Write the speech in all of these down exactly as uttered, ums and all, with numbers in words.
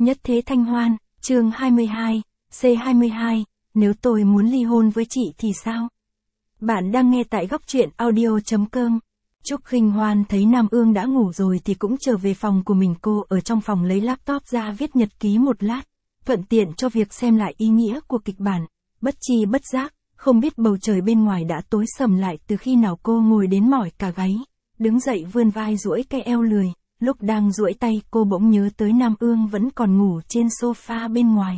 Nhất Thế Thanh Hoan, chương hai mươi hai, C hai mươi hai, nếu tôi muốn ly hôn với chị thì sao? Bạn đang nghe tại góc truyện audio chấm com. Trúc Khinh Hoan thấy Nam Ương đã ngủ rồi thì cũng trở về phòng của mình, cô ở trong phòng lấy laptop ra viết nhật ký một lát, thuận tiện cho việc xem lại ý nghĩa của kịch bản. Bất chi bất giác, không biết bầu trời bên ngoài đã tối sầm lại từ khi nào cô ngồi đến mỏi cả gáy, đứng dậy vươn vai duỗi cái eo lười. Lúc đang duỗi tay cô bỗng nhớ tới Nam Ương vẫn còn ngủ trên sofa bên ngoài.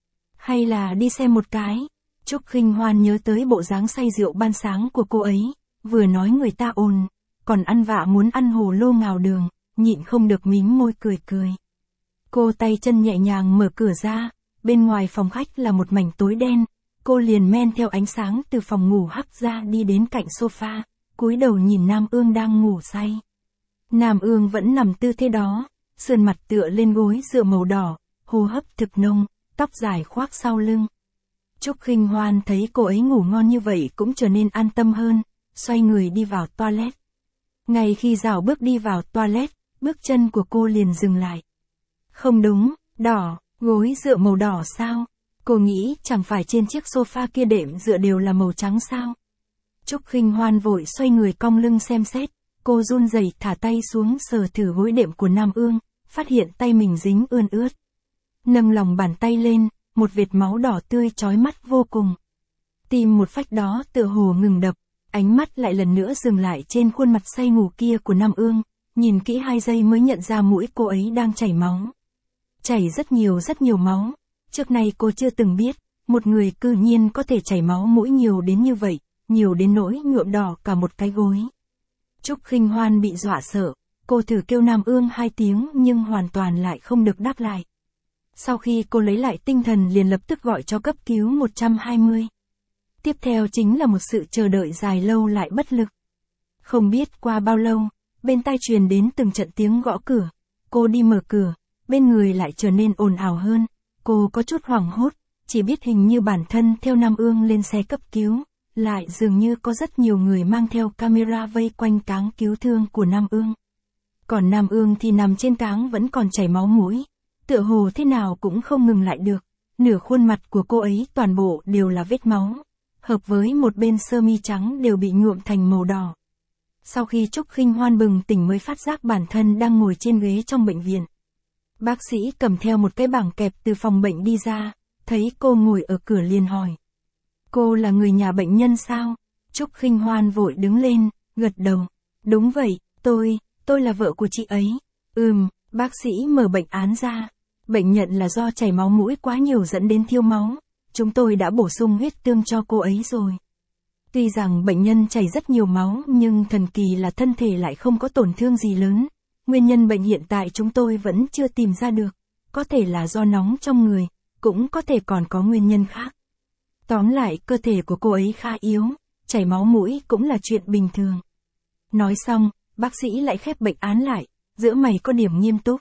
Hay là đi xem một cái? Trúc Khinh Hoan nhớ tới bộ dáng say rượu ban sáng của cô ấy, vừa nói người ta ồn, còn ăn vạ muốn ăn hồ lô ngào đường, nhịn không được mím môi cười cười. Cô tay chân nhẹ nhàng mở cửa ra, bên ngoài phòng khách là một mảnh tối đen, cô liền men theo ánh sáng từ phòng ngủ hắt ra đi đến cạnh sofa, cúi đầu nhìn Nam Ương đang ngủ say. Nam Ương vẫn nằm tư thế đó, sườn mặt tựa lên gối dựa màu đỏ, hô hấp thực nông, tóc dài khoác sau lưng. Trúc Khinh Hoan thấy cô ấy ngủ ngon như vậy cũng trở nên an tâm hơn, xoay người đi vào toilet. Ngay khi rảo bước đi vào toilet, bước chân của cô liền dừng lại. Không đúng, đỏ, gối dựa màu đỏ sao? Cô nghĩ chẳng phải trên chiếc sofa kia đệm dựa đều là màu trắng sao? Trúc Khinh Hoan vội xoay người cong lưng xem xét. Cô run rẩy thả tay xuống sờ thử gối đệm của Nam Ương, phát hiện tay mình dính ươn ướt. Nâng lòng bàn tay lên, một vệt máu đỏ tươi chói mắt vô cùng. Tim một phách đó tựa hồ ngừng đập, ánh mắt lại lần nữa dừng lại trên khuôn mặt say ngủ kia của Nam Ương, nhìn kỹ hai giây mới nhận ra mũi cô ấy đang chảy máu. Chảy rất nhiều rất nhiều máu, trước nay cô chưa từng biết, một người cư nhiên có thể chảy máu mũi nhiều đến như vậy, nhiều đến nỗi nhuộm đỏ cả một cái gối. Trúc Khinh Hoan bị dọa sợ, cô thử kêu Nam Ương hai tiếng nhưng hoàn toàn lại không được đáp lại. Sau khi cô lấy lại tinh thần liền lập tức gọi cho cấp cứu một trăm hai mươi. Tiếp theo chính là một sự chờ đợi dài lâu lại bất lực. Không biết qua bao lâu, bên tai truyền đến từng trận tiếng gõ cửa. Cô đi mở cửa, bên người lại trở nên ồn ào hơn. Cô có chút hoảng hốt, chỉ biết hình như bản thân theo Nam Ương lên xe cấp cứu. Lại dường như có rất nhiều người mang theo camera vây quanh cáng cứu thương của Nam Ương. Còn Nam Ương thì nằm trên cáng vẫn còn chảy máu mũi, tựa hồ thế nào cũng không ngừng lại được, nửa khuôn mặt của cô ấy toàn bộ đều là vết máu, hợp với một bên sơ mi trắng đều bị nhuộm thành màu đỏ. Sau khi Trúc Khinh Hoan bừng tỉnh mới phát giác bản thân đang ngồi trên ghế trong bệnh viện. Bác sĩ cầm theo một cái bảng kẹp từ phòng bệnh đi ra, thấy cô ngồi ở cửa liền hỏi. Cô là người nhà bệnh nhân sao? Trúc Khinh Hoan vội đứng lên, gật đầu. Đúng vậy, tôi, tôi là vợ của chị ấy. Ừm, bác sĩ mở bệnh án ra. Bệnh nhận là do chảy máu mũi quá nhiều dẫn đến thiếu máu. Chúng tôi đã bổ sung huyết tương cho cô ấy rồi. Tuy rằng bệnh nhân chảy rất nhiều máu nhưng thần kỳ là thân thể lại không có tổn thương gì lớn. Nguyên nhân bệnh hiện tại chúng tôi vẫn chưa tìm ra được. Có thể là do nóng trong người, cũng có thể còn có nguyên nhân khác. Tóm lại, cơ thể của cô ấy khá yếu, chảy máu mũi cũng là chuyện bình thường. Nói xong, bác sĩ lại khép bệnh án lại, giữa mày có điểm nghiêm túc.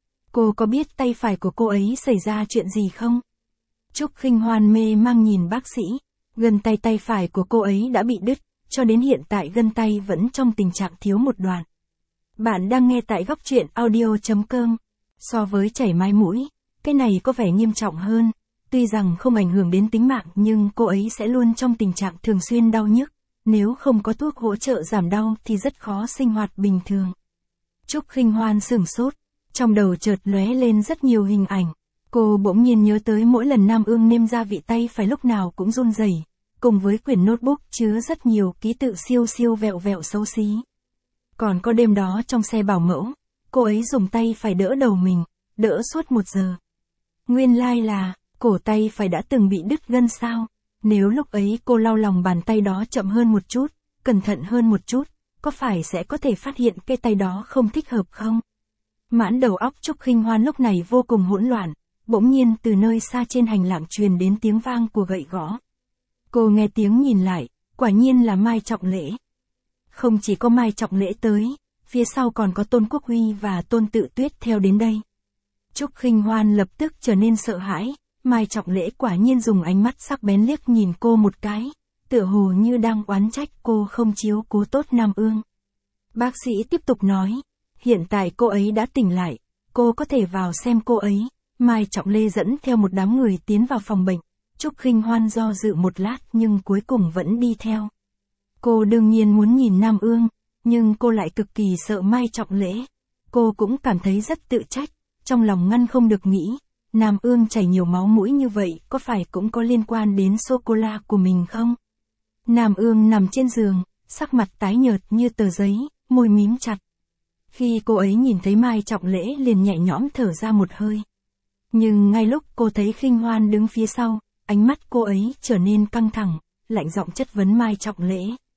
Cô có biết tay phải của cô ấy xảy ra chuyện gì không? Trúc Khinh Hoan mê mang nhìn bác sĩ, gân tay tay phải của cô ấy đã bị đứt, cho đến hiện tại gân tay vẫn trong tình trạng thiếu một đoạn. Bạn đang nghe tại góc truyện audio chấm com. So với chảy máu mũi, cái này có vẻ nghiêm trọng hơn. Tuy rằng không ảnh hưởng đến tính mạng nhưng cô ấy sẽ luôn trong tình trạng thường xuyên đau nhức, nếu không có thuốc hỗ trợ giảm đau thì rất khó sinh hoạt bình thường. Trúc Khinh Hoan sửng sốt, trong đầu chợt lóe lên rất nhiều hình ảnh. Cô bỗng nhiên nhớ tới mỗi lần Nam Ương nêm gia vị tay phải lúc nào cũng run rẩy, cùng với quyển notebook chứa rất nhiều ký tự siêu siêu vẹo vẹo xấu xí. Còn có đêm đó trong xe bảo mẫu, cô ấy dùng tay phải đỡ đầu mình, đỡ suốt một giờ. Nguyên lai là cổ tay phải đã từng bị đứt gân sao? Nếu lúc ấy cô lau lòng bàn tay đó chậm hơn một chút, cẩn thận hơn một chút, có phải sẽ có thể phát hiện cái tay đó không thích hợp không? Mãn đầu óc Trúc Khinh Hoan lúc này vô cùng hỗn loạn, bỗng nhiên từ nơi xa trên hành lang truyền đến tiếng vang của gậy gõ. Cô nghe tiếng nhìn lại, quả nhiên là Mai Trọng Lễ. Không chỉ có Mai Trọng Lễ tới, phía sau còn có Tôn Quốc Huy và Tôn Tự Tuyết theo đến đây. Trúc Khinh Hoan lập tức trở nên sợ hãi. Mai Trọng Lễ quả nhiên dùng ánh mắt sắc bén liếc nhìn cô một cái, tựa hồ như đang oán trách cô không chiếu cố tốt Nam Ương. Bác sĩ tiếp tục nói, hiện tại cô ấy đã tỉnh lại, cô có thể vào xem cô ấy, Mai Trọng Lê dẫn theo một đám người tiến vào phòng bệnh. Trúc Khinh Hoan do dự một lát nhưng cuối cùng vẫn đi theo. Cô đương nhiên muốn nhìn Nam Ương, nhưng cô lại cực kỳ sợ Mai Trọng Lễ. Cô cũng cảm thấy rất tự trách, trong lòng ngăn không được nghĩ, Nam Ương chảy nhiều máu mũi như vậy có phải cũng có liên quan đến sô-cô-la của mình không? Nam Ương nằm trên giường, sắc mặt tái nhợt như tờ giấy, môi mím chặt. Khi cô ấy nhìn thấy Mai Trọng Lễ liền nhẹ nhõm thở ra một hơi. Nhưng ngay lúc cô thấy Khinh Hoan đứng phía sau, ánh mắt cô ấy trở nên căng thẳng, lạnh giọng chất vấn Mai Trọng Lễ.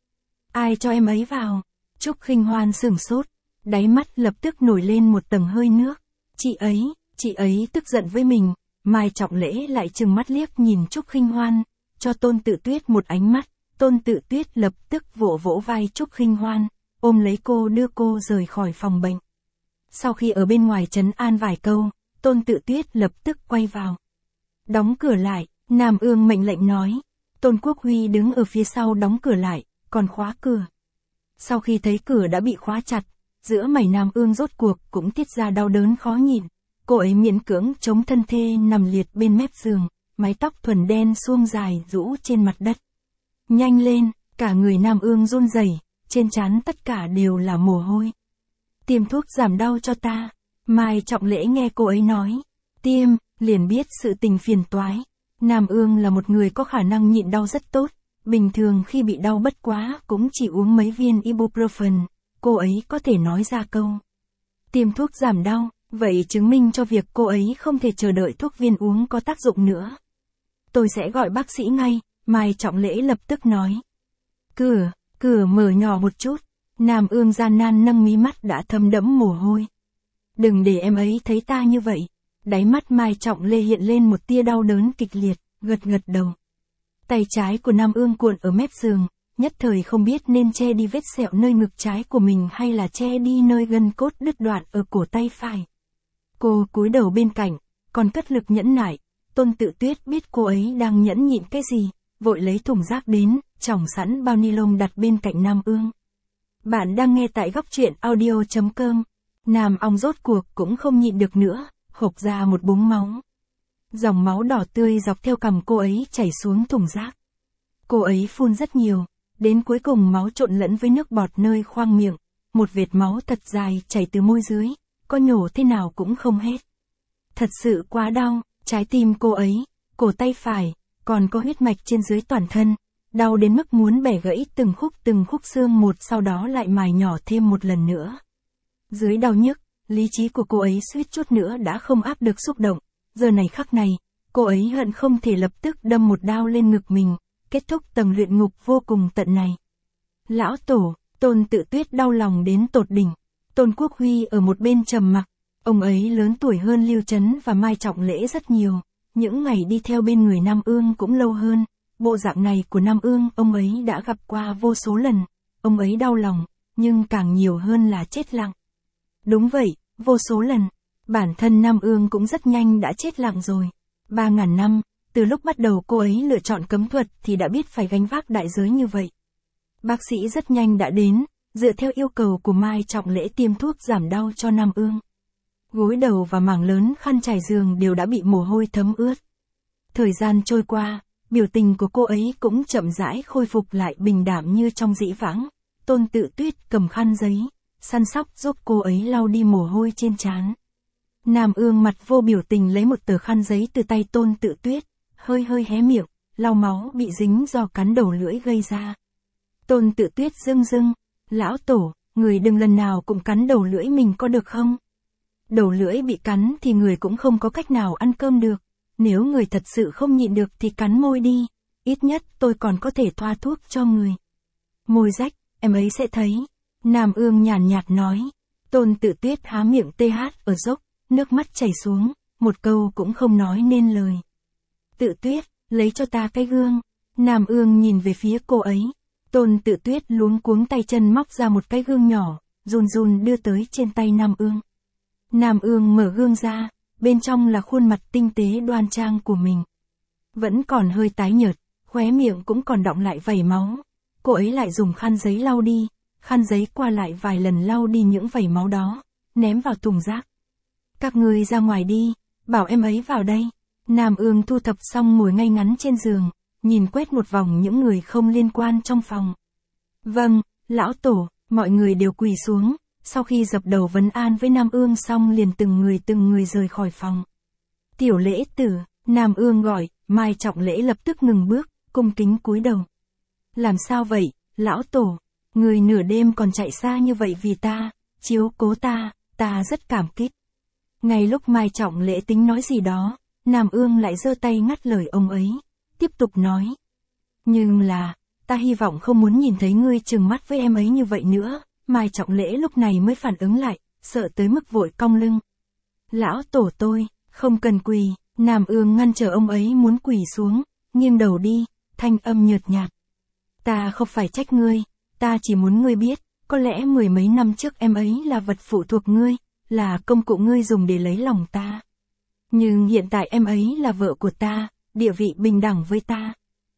Ai cho em ấy vào? Trúc Khinh Hoan sửng sốt, đáy mắt lập tức nổi lên một tầng hơi nước. Chị ấy, chị ấy tức giận với mình. Mai Trọng Lễ lại trừng mắt liếc nhìn Trúc Khinh Hoan, cho Tôn Tự Tuyết một ánh mắt. Tôn Tự Tuyết lập tức vỗ vỗ vai Trúc Khinh Hoan, ôm lấy cô đưa cô rời khỏi phòng bệnh. Sau khi ở bên ngoài trấn an vài câu, Tôn Tự Tuyết lập tức quay vào. Đóng cửa lại, Nam Ương mệnh lệnh nói. Tôn Quốc Huy đứng ở phía sau đóng cửa lại, còn khóa cửa. Sau khi thấy cửa đã bị khóa chặt, giữa mày Nam Ương rốt cuộc cũng tiết ra đau đớn khó nhịn. Cô ấy miễn cưỡng chống thân thê nằm liệt bên mép giường, mái tóc thuần đen suông dài rũ trên mặt đất. Nhanh lên, cả người Nam Ương run rẩy, trên trán tất cả đều là mồ hôi. Tiêm thuốc giảm đau cho ta. Mai Trọng Lễ nghe cô ấy nói. Tiêm, liền biết sự tình phiền toái. Nam Ương là một người có khả năng nhịn đau rất tốt. Bình thường khi bị đau bất quá cũng chỉ uống mấy viên ibuprofen. Cô ấy có thể nói ra câu. Tiêm thuốc giảm đau, vậy chứng minh cho việc cô ấy không thể chờ đợi thuốc viên uống có tác dụng nữa. Tôi sẽ gọi bác sĩ ngay, Mai Trọng Lễ lập tức nói. Cửa, cửa mở nhỏ một chút. Nam Ương gian nan nâng mí mắt đã thấm đẫm mồ hôi. Đừng để em ấy thấy ta như vậy. Đáy mắt Mai Trọng Lê hiện lên một tia đau đớn kịch liệt, gật gật đầu. Tay trái của Nam Ương cuộn ở mép giường, nhất thời không biết nên che đi vết sẹo nơi ngực trái của mình hay là che đi nơi gân cốt đứt đoạn ở cổ tay phải. Cô cúi đầu bên cạnh, còn cất lực nhẫn nại. Tôn Tự Tuyết biết cô ấy đang nhẫn nhịn cái gì, vội lấy thùng rác đến, trỏng sẵn bao ni lông đặt bên cạnh Nam Ương. Bạn đang nghe tại góc truyện audio chấm com. Nam ong rốt cuộc cũng không nhịn được nữa, hộc ra một búng máu. Dòng máu đỏ tươi dọc theo cằm cô ấy chảy xuống thùng rác. Cô ấy phun rất nhiều, đến cuối cùng máu trộn lẫn với nước bọt nơi khoang miệng, một vệt máu thật dài chảy từ môi dưới, có nhổ thế nào cũng không hết. Thật sự quá đau, trái tim cô ấy, cổ tay phải, còn có huyết mạch trên dưới toàn thân, đau đến mức muốn bẻ gãy từng khúc từng khúc xương một, sau đó lại mài nhỏ thêm một lần nữa. Dưới đau nhức, lý trí của cô ấy suýt chút nữa đã không áp được xúc động, giờ này khắc này, cô ấy hận không thể lập tức đâm một đao lên ngực mình, kết thúc tầng luyện ngục vô cùng tận này. Lão Tổ, Tôn Tự Tuyết đau lòng đến tột đỉnh. Tôn Quốc Huy ở một bên trầm mặc, ông ấy lớn tuổi hơn Lưu Trấn và Mai Trọng Lễ rất nhiều, những ngày đi theo bên người Nam Ương cũng lâu hơn, bộ dạng này của Nam Ương ông ấy đã gặp qua vô số lần, ông ấy đau lòng, nhưng càng nhiều hơn là chết lặng. Đúng vậy, vô số lần, bản thân Nam Ương cũng rất nhanh đã chết lặng rồi. Ba ngàn năm, từ lúc bắt đầu cô ấy lựa chọn cấm thuật thì đã biết phải gánh vác đại giới như vậy. Bác sĩ rất nhanh đã đến, dựa theo yêu cầu của Mai Trọng Lễ tiêm thuốc giảm đau cho Nam Ương. Gối đầu và mảng lớn khăn trải giường đều đã bị mồ hôi thấm ướt. Thời gian trôi qua, biểu tình của cô ấy cũng chậm rãi khôi phục lại bình đạm như trong dĩ vãng. Tôn Tự Tuyết cầm khăn giấy, săn sóc giúp cô ấy lau đi mồ hôi trên trán. Nam Ương mặt vô biểu tình lấy một tờ khăn giấy từ tay Tôn Tự Tuyết, hơi hơi hé miệng, lau máu bị dính do cắn đầu lưỡi gây ra. Tôn Tự Tuyết rưng rưng, lão tổ, người đừng lần nào cũng cắn đầu lưỡi mình có được không? Đầu lưỡi bị cắn thì người cũng không có cách nào ăn cơm được, nếu người thật sự không nhịn được thì cắn môi đi, ít nhất tôi còn có thể thoa thuốc cho người. Môi rách, em ấy sẽ thấy. Nam Ương nhàn nhạt nói. Tôn Tự Tuyết há miệng tê hát ở dốc, nước mắt chảy xuống, một câu cũng không nói nên lời. Tự Tuyết, lấy cho ta cái gương. Nam Ương nhìn về phía cô ấy. Tôn Tự Tuyết luống cuống tay chân móc ra một cái gương nhỏ, run run đưa tới trên tay Nam Ương. Nam Ương mở gương ra, bên trong là khuôn mặt tinh tế đoan trang của mình. Vẫn còn hơi tái nhợt, khóe miệng cũng còn đọng lại vẩy máu. Cô ấy lại dùng khăn giấy lau đi, khăn giấy qua lại vài lần lau đi những vẩy máu đó, ném vào thùng rác. Các ngươi ra ngoài đi, bảo em ấy vào đây. Nam Ương thu thập xong ngồi ngay ngắn trên giường, nhìn quét một vòng những người không liên quan trong phòng. Vâng, lão tổ, mọi người đều quỳ xuống, sau khi dập đầu vấn an với Nam Ương xong liền từng người từng người rời khỏi phòng. Tiểu Lễ Tử, Nam Ương gọi, Mai Trọng Lễ lập tức ngừng bước, cung kính cúi đầu. Làm sao vậy, lão tổ, người nửa đêm còn chạy xa như vậy vì ta, chiếu cố ta, ta rất cảm kích. Ngay lúc Mai Trọng Lễ tính nói gì đó, Nam Ương lại giơ tay ngắt lời ông ấy, tiếp tục nói. Nhưng là, ta hy vọng không muốn nhìn thấy ngươi trừng mắt với em ấy như vậy nữa. Mai Trọng Lễ lúc này mới phản ứng lại, sợ tới mức vội cong lưng. Lão tổ tôi, không cần quỳ. Nam Ương ngăn trở ông ấy muốn quỳ xuống, nghiêng đầu đi, thanh âm nhợt nhạt. Ta không phải trách ngươi, ta chỉ muốn ngươi biết, có lẽ mười mấy năm trước em ấy là vật phụ thuộc ngươi, là công cụ ngươi dùng để lấy lòng ta. Nhưng hiện tại em ấy là vợ của ta, địa vị bình đẳng với ta.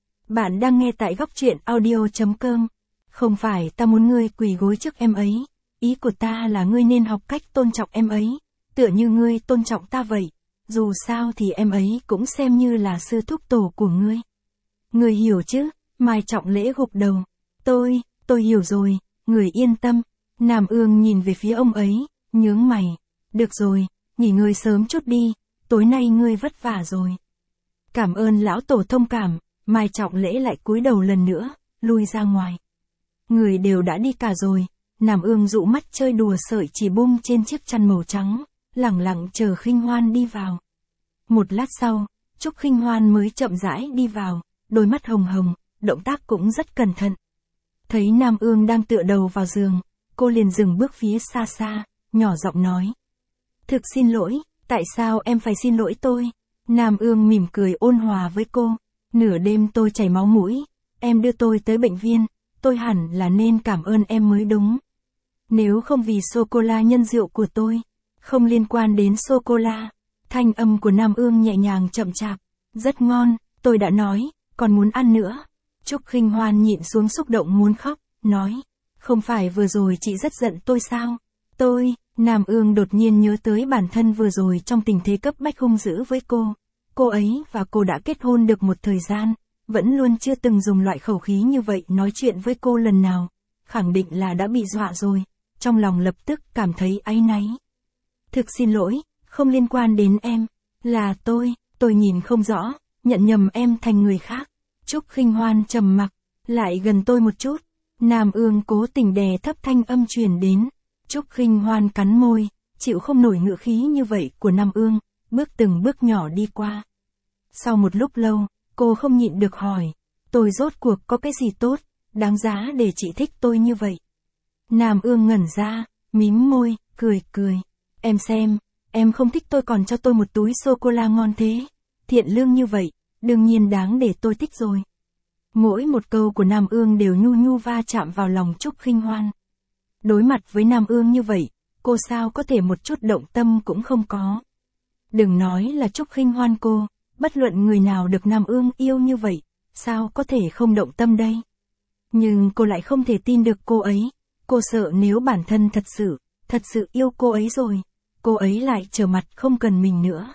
Bạn đang nghe tại góc truyện audio chấm com. Không phải ta muốn ngươi quỳ gối trước em ấy, ý của ta là ngươi nên học cách tôn trọng em ấy, tựa như ngươi tôn trọng ta vậy. Dù sao thì em ấy cũng xem như là sư thúc tổ của ngươi. Ngươi hiểu chứ? Mai Trọng Lễ gục đầu. Tôi, tôi hiểu rồi, người yên tâm. Nam Ương nhìn về phía ông ấy, nhướng mày. Được rồi, nghỉ ngơi sớm chút đi, tối nay ngươi vất vả rồi. Cảm ơn lão tổ thông cảm. Mai Trọng Lễ lại cúi đầu lần nữa, lui ra ngoài. Người đều đã đi cả rồi. Nam Ương dụ mắt chơi đùa sợi chỉ bung trên chiếc chăn màu trắng, lẳng lặng chờ Khinh Hoan đi vào. Một lát sau, Trúc Khinh Hoan mới chậm rãi đi vào, đôi mắt hồng hồng, động tác cũng rất cẩn thận. Thấy Nam Ương đang tựa đầu vào giường, cô liền dừng bước phía xa xa, nhỏ giọng nói. Thực xin lỗi, tại sao em phải xin lỗi tôi? Nam Ương mỉm cười ôn hòa với cô. Nửa đêm tôi chảy máu mũi, em đưa tôi tới bệnh viện, tôi hẳn là nên cảm ơn em mới đúng. Nếu không vì sô-cô-la nhân rượu của tôi, không liên quan đến sô-cô-la. Thanh âm của Nam Ương nhẹ nhàng chậm chạp, rất ngon, tôi đã nói, còn muốn ăn nữa. Trúc Khinh Hoan nhịn xuống xúc động muốn khóc, nói, không phải vừa rồi chị rất giận tôi sao? Tôi, Nam Ương đột nhiên nhớ tới bản thân vừa rồi trong tình thế cấp bách hung dữ với cô. Cô ấy và cô đã kết hôn được một thời gian, vẫn luôn chưa từng dùng loại khẩu khí như vậy nói chuyện với cô lần nào. Khẳng định là đã bị dọa rồi, trong lòng lập tức cảm thấy áy náy. Thực xin lỗi, không liên quan đến em, là tôi, tôi nhìn không rõ, nhận nhầm em thành người khác. Trúc Khinh Hoan trầm mặc, lại gần tôi một chút. Nam Ương cố tình đè thấp thanh âm truyền đến. Trúc Khinh Hoan cắn môi, chịu không nổi ngữ khí như vậy của Nam Ương, bước từng bước nhỏ đi qua. Sau một lúc lâu, cô không nhịn được hỏi, tôi rốt cuộc có cái gì tốt, đáng giá để chị thích tôi như vậy? Nam Ương ngẩn ra, mím môi, cười cười. Em xem, em không thích tôi còn cho tôi một túi sô-cô-la ngon thế. Thiện lương như vậy, đương nhiên đáng để tôi thích rồi. Mỗi một câu của Nam Ương đều nhu nhu va chạm vào lòng Trúc Khinh Hoan. Đối mặt với Nam Ương như vậy, cô sao có thể một chút động tâm cũng không có. Đừng nói là Trúc Khinh Hoan cô, bất luận người nào được Nam Ương yêu như vậy, sao có thể không động tâm đây? Nhưng cô lại không thể tin được cô ấy. Cô sợ nếu bản thân thật sự, thật sự yêu cô ấy rồi, cô ấy lại trở mặt không cần mình nữa.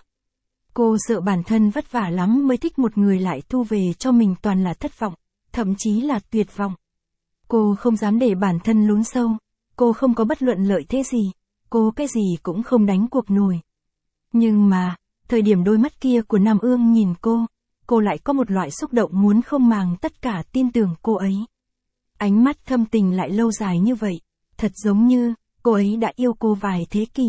Cô sợ bản thân vất vả lắm mới thích một người lại thu về cho mình toàn là thất vọng, thậm chí là tuyệt vọng. Cô không dám để bản thân lún sâu, cô không có bất luận lợi thế gì, cô cái gì cũng không đánh cuộc nổi. Nhưng mà, thời điểm đôi mắt kia của Nam Ương nhìn cô, cô lại có một loại xúc động muốn không màng tất cả tin tưởng cô ấy. Ánh mắt thâm tình lại lâu dài như vậy, thật giống như, cô ấy đã yêu cô vài thế kỷ.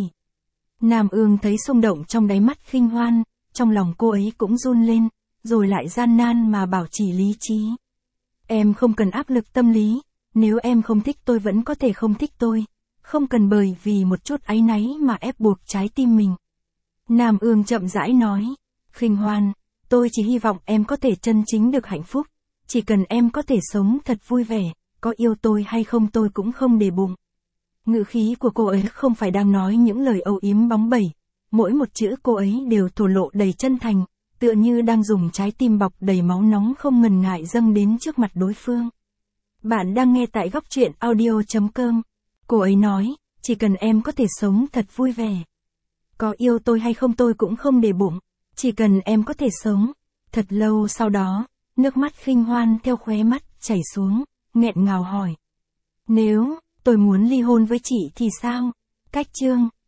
Nam Ương thấy xung động trong đáy mắt Khinh Hoan, trong lòng cô ấy cũng run lên, rồi lại gian nan mà bảo trì lý trí. Em không cần áp lực tâm lý, nếu em không thích tôi vẫn có thể không thích tôi, không cần bởi vì một chút áy náy mà ép buộc trái tim mình. Nam Ương chậm rãi nói, Khinh Hoan, tôi chỉ hy vọng em có thể chân chính được hạnh phúc, chỉ cần em có thể sống thật vui vẻ, có yêu tôi hay không tôi cũng không để bụng. Ngữ khí của cô ấy không phải đang nói những lời âu yếm bóng bẩy, mỗi một chữ cô ấy đều thổ lộ đầy chân thành, tựa như đang dùng trái tim bọc đầy máu nóng không ngần ngại dâng đến trước mặt đối phương. Bạn đang nghe tại góc truyện audio chấm com. Cô ấy nói, chỉ cần em có thể sống thật vui vẻ. Có yêu tôi hay không tôi cũng không để bụng. Chỉ cần em có thể sống. Thật lâu sau đó, nước mắt Khinh Hoan theo khóe mắt chảy xuống, nghẹn ngào hỏi. Nếu tôi muốn ly hôn với chị thì sao? Cách chương